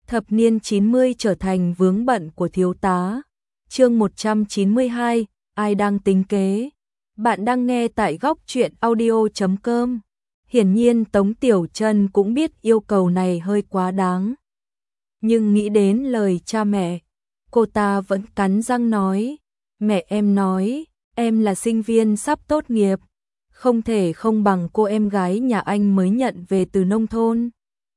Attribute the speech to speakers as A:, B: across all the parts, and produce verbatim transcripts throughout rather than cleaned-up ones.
A: Thập niên chín mươi trở thành vướng bận của thiếu tá. Chương một trăm chín mươi hai, ai đang tính kế? Bạn đang nghe tại góc truyện audio chấm com. Hiển nhiên Tống Tiểu Trân cũng biết yêu cầu này hơi quá đáng. Nhưng nghĩ đến lời cha mẹ, cô ta vẫn cắn răng nói, mẹ em nói, em là sinh viên sắp tốt nghiệp, không thể không bằng cô em gái nhà anh mới nhận về từ nông thôn.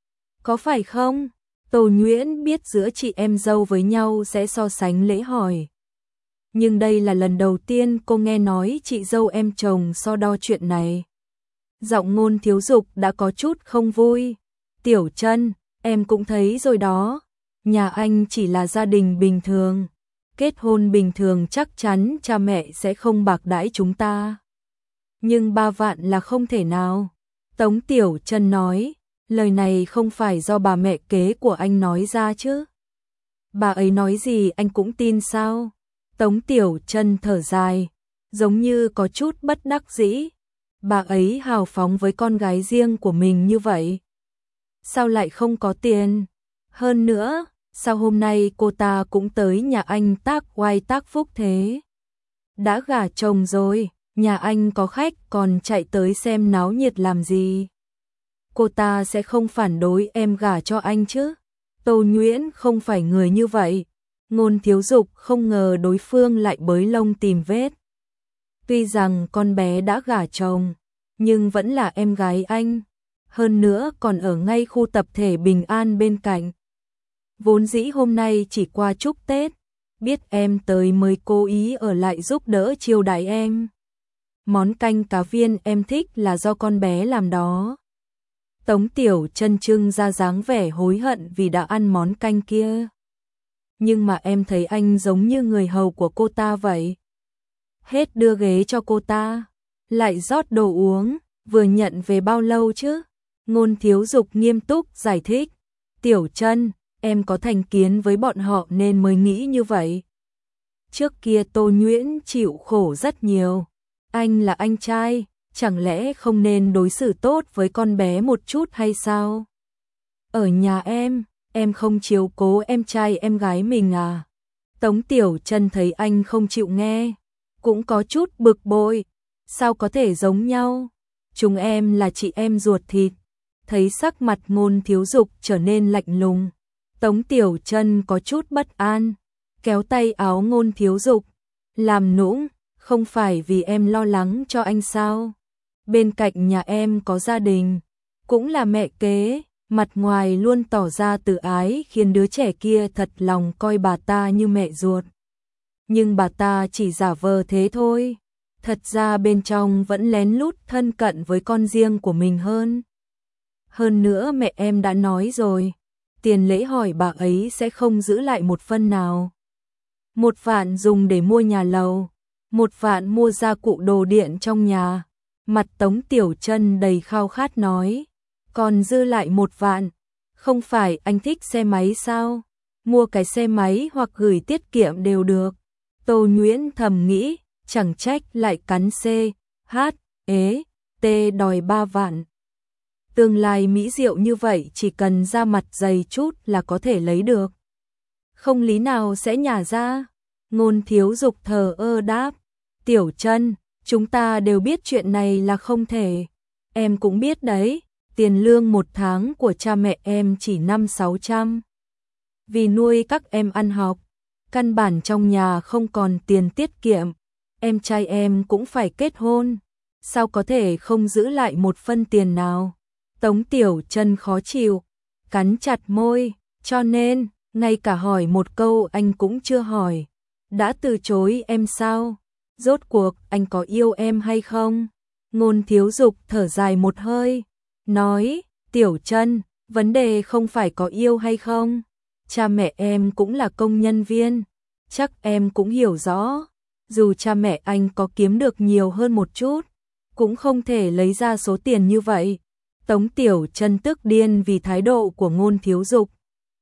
A: Có phải không? Tô Nhuyễn biết giữa chị em dâu với nhau sẽ so sánh lễ hỏi. Nhưng đây là lần đầu tiên cô nghe nói chị dâu em chồng so đo chuyện này. Giọng Ngôn Thiếu Dục đã có chút không vui. Tiểu Trân, em cũng thấy rồi đó. Nhà anh chỉ là gia đình bình thường. Kết hôn bình thường chắc chắn cha mẹ sẽ không bạc đãi chúng ta. Nhưng ba vạn là không thể nào. Tống Tiểu Trân nói, lời này không phải do bà mẹ kế của anh nói ra chứ. Bà ấy nói gì anh cũng tin sao? Tống Tiểu Trân thở dài, giống như có chút bất đắc dĩ. Bà ấy hào phóng với con gái riêng của mình như vậy. Sao lại không có tiền? Hơn nữa, sao hôm nay cô ta cũng tới nhà anh tác oai tác phúc thế? Đã gả chồng rồi, nhà anh có khách còn chạy tới xem náo nhiệt làm gì? Cô ta sẽ không phản đối em gả cho anh chứ? Tô Nhuyễn không phải người như vậy. Ngôn Thiếu Dục không ngờ đối phương lại bới lông tìm vết. Tuy rằng con bé đã gả chồng, nhưng vẫn là em gái anh. Hơn nữa còn ở ngay khu tập thể Bình An bên cạnh. Vốn dĩ hôm nay chỉ qua chúc Tết, biết em tới mới cố ý ở lại giúp đỡ chiêu đãi em. Món canh cá viên em thích là do con bé làm đó. Tống Tiểu Trân trưng ra dáng vẻ hối hận vì đã ăn món canh kia. Nhưng mà em thấy anh giống như người hầu của cô ta vậy. Hết đưa ghế cho cô ta, lại rót đồ uống, vừa nhận về bao lâu chứ? Ngôn Thiếu Dục nghiêm túc giải thích. Tiểu Trân, em có thành kiến với bọn họ nên mới nghĩ như vậy. Trước kia Tô Nhuyễn chịu khổ rất nhiều. Anh là anh trai, chẳng lẽ không nên đối xử tốt với con bé một chút hay sao? Ở nhà em, em không chiếu cố em trai em gái mình à? Tống Tiểu Trân thấy anh không chịu nghe, cũng có chút bực bội. Sao có thể giống nhau? Chúng em là chị em ruột thịt. Thấy sắc mặt Ngôn Thiếu Dục trở nên lạnh lùng, Tống Tiểu Trân có chút bất an, kéo tay áo Ngôn Thiếu Dục, làm nũng, không phải vì em lo lắng cho anh sao? Bên cạnh nhà em có gia đình, cũng là mẹ kế, mặt ngoài luôn tỏ ra từ ái khiến đứa trẻ kia thật lòng coi bà ta như mẹ ruột. Nhưng bà ta chỉ giả vờ thế thôi, thật ra bên trong vẫn lén lút thân cận với con riêng của mình hơn. Hơn nữa mẹ em đã nói rồi, tiền lễ hỏi bà ấy sẽ không giữ lại một phân nào. Một vạn dùng để mua nhà lầu, một vạn mua gia cụ đồ điện trong nhà. Mặt Tống Tiểu Trân đầy khao khát nói, còn dư lại một vạn, không phải anh thích xe máy sao? Mua cái xe máy hoặc gửi tiết kiệm đều được. Tô Nhuyễn thầm nghĩ, chẳng trách lại cắn C, H, ế, T đòi ba vạn. Tương lai mỹ diệu như vậy chỉ cần ra mặt dày chút là có thể lấy được. Không lý nào sẽ nhả ra. Ngôn Thiếu Dục thờ ơ đáp, Tiểu Trân, chúng ta đều biết chuyện này là không thể. Em cũng biết đấy, tiền lương một tháng của cha mẹ em chỉ năm sáu trăm. Vì nuôi các em ăn học, căn bản trong nhà không còn tiền tiết kiệm. Em trai em cũng phải kết hôn, sao có thể không giữ lại một phân tiền nào? Tống Tiểu Trân khó chịu, cắn chặt môi, cho nên, ngay cả hỏi một câu anh cũng chưa hỏi. Đã từ chối em sao? Rốt cuộc anh có yêu em hay không? Ngôn Thiếu Dục thở dài một hơi, nói, Tiểu Trân, vấn đề không phải có yêu hay không. Cha mẹ em cũng là công nhân viên, chắc em cũng hiểu rõ. Dù cha mẹ anh có kiếm được nhiều hơn một chút, cũng không thể lấy ra số tiền như vậy. Tống Tiểu Trân tức điên vì thái độ của Ngôn Thiếu Dục.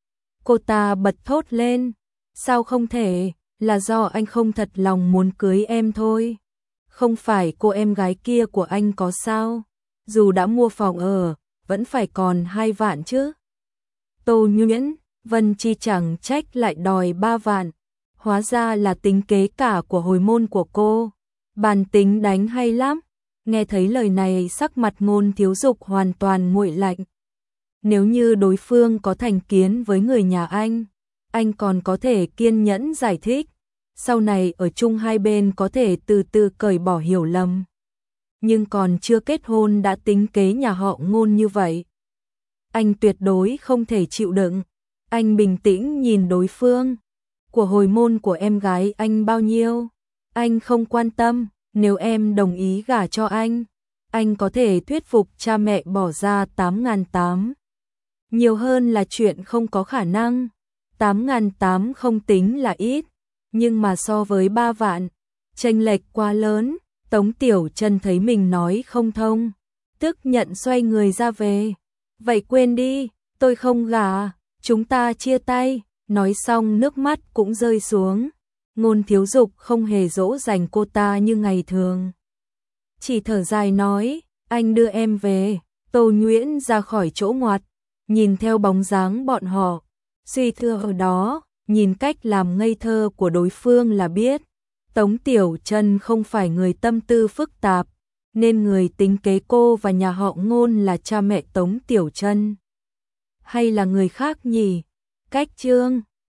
A: Cô ta bật thốt lên, sao không thể? Là do anh không thật lòng muốn cưới em thôi. Không phải cô em gái kia của anh có sao? Dù đã mua phòng ở, vẫn phải còn hai vạn chứ. Tô Nhuyễn, Vân Chi chẳng trách lại đòi ba vạn, hóa ra là tính kế cả của hồi môn của cô. Bản tính đánh hay lắm. Nghe thấy lời này sắc mặt Ngôn Thiếu Dục hoàn toàn nguội lạnh. Nếu như đối phương có thành kiến với người nhà anh, anh còn có thể kiên nhẫn giải thích, sau này ở chung hai bên có thể từ từ cởi bỏ hiểu lầm. Nhưng còn chưa kết hôn đã tính kế nhà họ Ngôn như vậy, anh tuyệt đối không thể chịu đựng. Anh bình tĩnh nhìn đối phương. Của hồi môn của em gái anh bao nhiêu? Anh không quan tâm, nếu em đồng ý gả cho anh, anh có thể thuyết phục cha mẹ bỏ ra tám ngàn tám. Nhiều hơn là chuyện không có khả năng. tám ngàn tám không tính là ít, nhưng mà so với ba vạn, chênh lệch quá lớn. Tống Tiểu Trân thấy mình nói không thông, tức giận xoay người ra về. Vậy quên đi, tôi không gả, chúng ta chia tay. Nói xong nước mắt cũng rơi xuống. Ngôn Thiếu Dục không hề dỗ dành cô ta như ngày thường, chỉ thở dài nói, anh đưa em về. Tô Nhuyễn ra khỏi chỗ ngoặt, nhìn theo bóng dáng bọn họ, suy thưa ở đó, nhìn cách làm ngây thơ của đối phương là biết Tống Tiểu Trân không phải người tâm tư phức tạp, nên người tính kế cô và nhà họ Ngôn là cha mẹ Tống Tiểu Trân hay là người khác nhỉ? Cách chương